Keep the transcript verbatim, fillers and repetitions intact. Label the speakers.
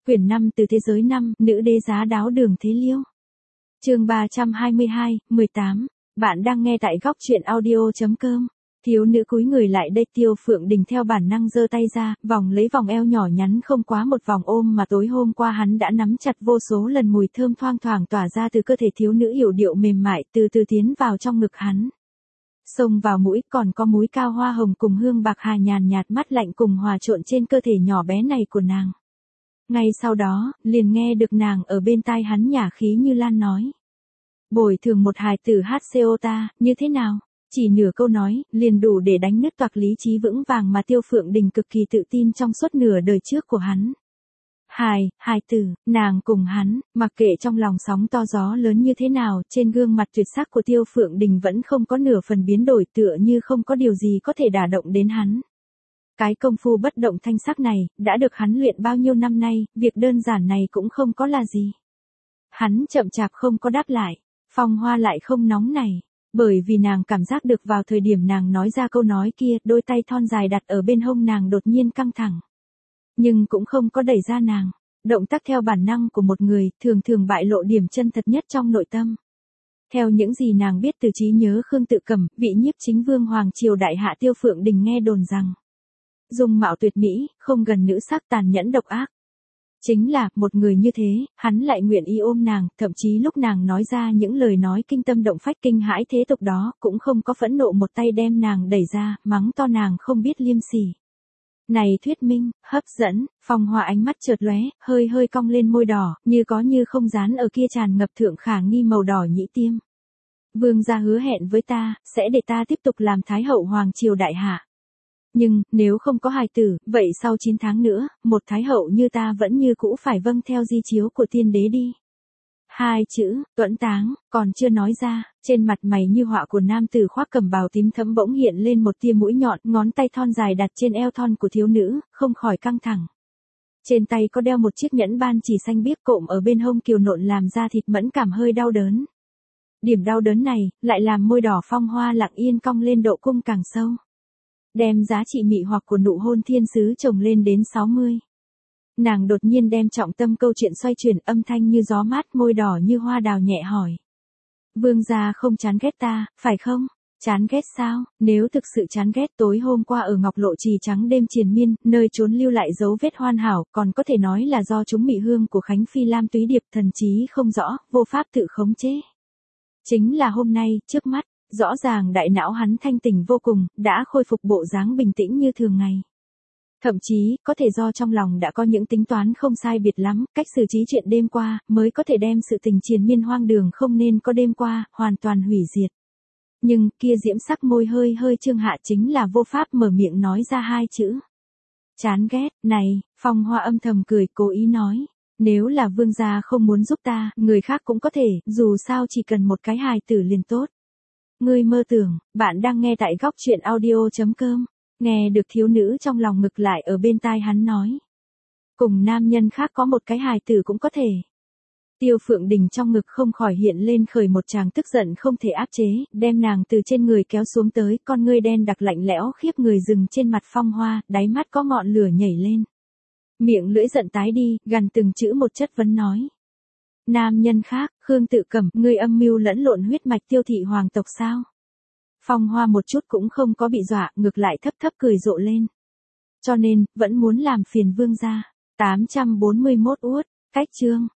Speaker 1: Quyển năm Từ thế giới năm, nữ đế giá đáo Đường Thế Liêu. Chương ba trăm hai mươi hai, mười tám. Bạn đang nghe tại góc truyện audio.com. Thiếu nữ cúi người lại đây, Tiêu Phượng Đình theo bản năng giơ tay ra, vòng lấy vòng eo nhỏ nhắn không quá một vòng ôm mà tối hôm qua hắn đã nắm chặt vô số lần, mùi thơm thoang thoảng tỏa ra từ cơ thể thiếu nữ yểu điệu mềm mại, từ từ tiến vào trong ngực hắn. Xông vào mũi, còn có múi cao hoa hồng cùng hương bạc hà nhàn nhạt mát lạnh cùng hòa trộn trên cơ thể nhỏ bé này của nàng. Ngay sau đó, liền nghe được nàng ở bên tai hắn nhả khí như lan nói: bồi thường một hài tử hát xê ô ta, như thế nào? Chỉ nửa câu nói, liền đủ để đánh nứt toạc lý trí vững vàng mà Tiêu Phượng Đình cực kỳ tự tin trong suốt nửa đời trước của hắn. Hài, hài tử, nàng cùng hắn, mặc kệ trong lòng sóng to gió lớn như thế nào, trên gương mặt tuyệt sắc của Tiêu Phượng Đình vẫn không có nửa phần biến đổi, tựa như không có điều gì có thể đả động đến hắn. Cái công phu bất động thanh sắc này, đã được hắn luyện bao nhiêu năm nay, việc đơn giản này cũng không có là gì. Hắn chậm chạp không có đáp lại, Phong Hoa lại không nóng này, bởi vì nàng cảm giác được vào thời điểm nàng nói ra câu nói kia, đôi tay thon dài đặt ở bên hông nàng đột nhiên căng thẳng. Nhưng cũng không có đẩy ra nàng, động tác theo bản năng của một người, thường thường bại lộ điểm chân thật nhất trong nội tâm. Theo những gì nàng biết từ trí nhớ Khương Tự Cầm, vị nhiếp chính vương hoàng triều đại hạ Tiêu Phượng Đình nghe đồn rằng dung mạo tuyệt mỹ, không gần nữ sắc, tàn nhẫn độc ác. Chính là, một người như thế, hắn lại nguyện ý ôm nàng, thậm chí lúc nàng nói ra những lời nói kinh tâm động phách kinh hãi thế tục đó, cũng không có phẫn nộ một tay đem nàng đẩy ra, mắng to nàng không biết liêm sỉ. Này thuyết minh, hấp dẫn, Phong Hoa ánh mắt chợt lóe, hơi hơi cong lên môi đỏ, như có như không dán ở kia tràn ngập thượng khả nghi màu đỏ nhĩ tiêm. Vương gia hứa hẹn với ta, sẽ để ta tiếp tục làm thái hậu hoàng triều đại hạ. Nhưng, nếu không có hài tử, vậy sau chín tháng nữa, một thái hậu như ta vẫn như cũ phải vâng theo di chiếu của tiên đế đi. Hai chữ, tuẫn táng, còn chưa nói ra, trên mặt mày như họa của nam tử khoác cẩm bào tím thẫm bỗng hiện lên một tia mũi nhọn, ngón tay thon dài đặt trên eo thon của thiếu nữ, không khỏi căng thẳng. Trên tay có đeo một chiếc nhẫn ban chỉ xanh biếc cộm ở bên hông kiều nộn làm da thịt mẫn cảm hơi đau đớn. Điểm đau đớn này, lại làm môi đỏ Phong Hoa lặng yên cong lên độ cung càng sâu. Đem giá trị mị hoặc của nụ hôn thiên sứ chồng lên đến sáu mươi. Nàng đột nhiên đem trọng tâm câu chuyện xoay chuyển, âm thanh như gió mát, môi đỏ như hoa đào nhẹ hỏi: vương gia không chán ghét ta, phải không? Chán ghét sao? Nếu thực sự chán ghét, tối hôm qua ở Ngọc Lộ Trì trắng đêm triền miên, nơi trốn lưu lại dấu vết hoàn hảo, còn có thể nói là do chúng mị hương của Khánh Phi Lam Túy Điệp thần trí không rõ, vô pháp tự khống chế. Chính là hôm nay, trước mắt, rõ ràng đại não hắn thanh tỉnh vô cùng, đã khôi phục bộ dáng bình tĩnh như thường ngày. Thậm chí, có thể do trong lòng đã có những tính toán không sai biệt lắm, cách xử trí chuyện đêm qua, mới có thể đem sự tình triền miên hoang đường không nên có đêm qua, hoàn toàn hủy diệt. Nhưng, kia diễm sắc môi hơi hơi trương hạ chính là vô pháp mở miệng nói ra hai chữ. Chán ghét, này, Phong Hoa âm thầm cười, cố ý nói: nếu là vương gia không muốn giúp ta, người khác cũng có thể, dù sao chỉ cần một cái hài tử liền tốt. Ngươi mơ tưởng, bạn đang nghe tại góc truyện audio.com. Nghe được thiếu nữ trong lòng ngực lại ở bên tai hắn nói: cùng nam nhân khác có một cái hài tử cũng có thể. Tiêu Phượng Đình trong ngực không khỏi hiện lên khởi một tràng tức giận không thể áp chế, đem nàng từ trên người kéo xuống tới, con ngươi đen đặc lạnh lẽo khiếp người dừng trên mặt Phong Hoa, đáy mắt có ngọn lửa nhảy lên. Miệng lưỡi giận tái đi, gần từng chữ một chất vấn nói: nam nhân khác, Khương Tự Cầm, ngươi âm mưu lẫn lộn huyết mạch Tiêu thị hoàng tộc sao? Phong Hoa một chút cũng không có bị dọa, ngược lại thấp thấp cười rộ lên. Cho nên, vẫn muốn làm phiền vương gia. tám trăm bốn mươi mốt uất, cách chương.